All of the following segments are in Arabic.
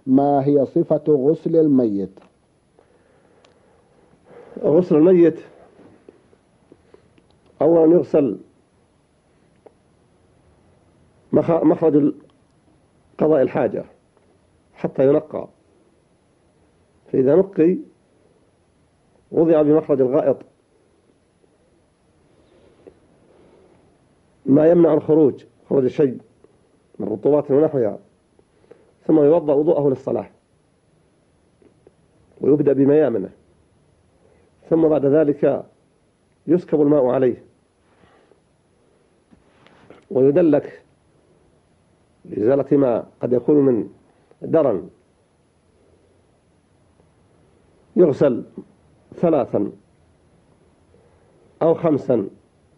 ما هي صفة غسل الميت؟ غسل الميت أولا يغسل مخرج قضاء الحاجة حتى ينقى، فإذا نقي وضع بمخرج الغائط ما يمنع خروج الشيء من رطوبات ونحوها، ثم يوضأ وضوءه للصلاة ويبدأ بميامنه، ثم بعد ذلك يسكب الماء عليه ويدلك لإزالة ما قد يكون من درن. يغسل 3 أو 5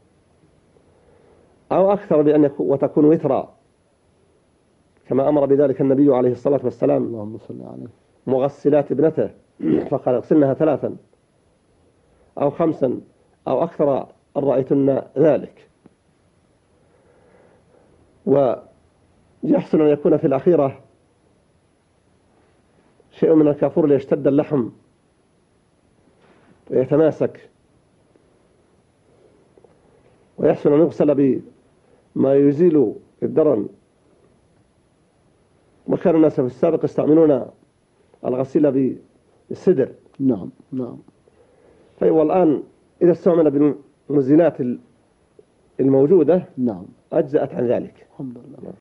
أو أكثر وتكون وترا كما أمر بذلك النبي عليه الصلاة والسلام اللهم صل عليه مغسلات ابنته، فقال اغسلنها 3 أو 5 أو أكثر أن رأيتن ذلك. ويحسن أن يكون في الأخيرة شيء من الكافور ليشتد اللحم ويتماسك، ويحسن أن يغسل بما يزيل الدرن. وكان الناس في السابق يستعملون الغسيل بالسدر. نعم. طيب، والآن إذا استعمل بالمزيلات الموجودة نعم أجزأت عن ذلك. الحمد لله.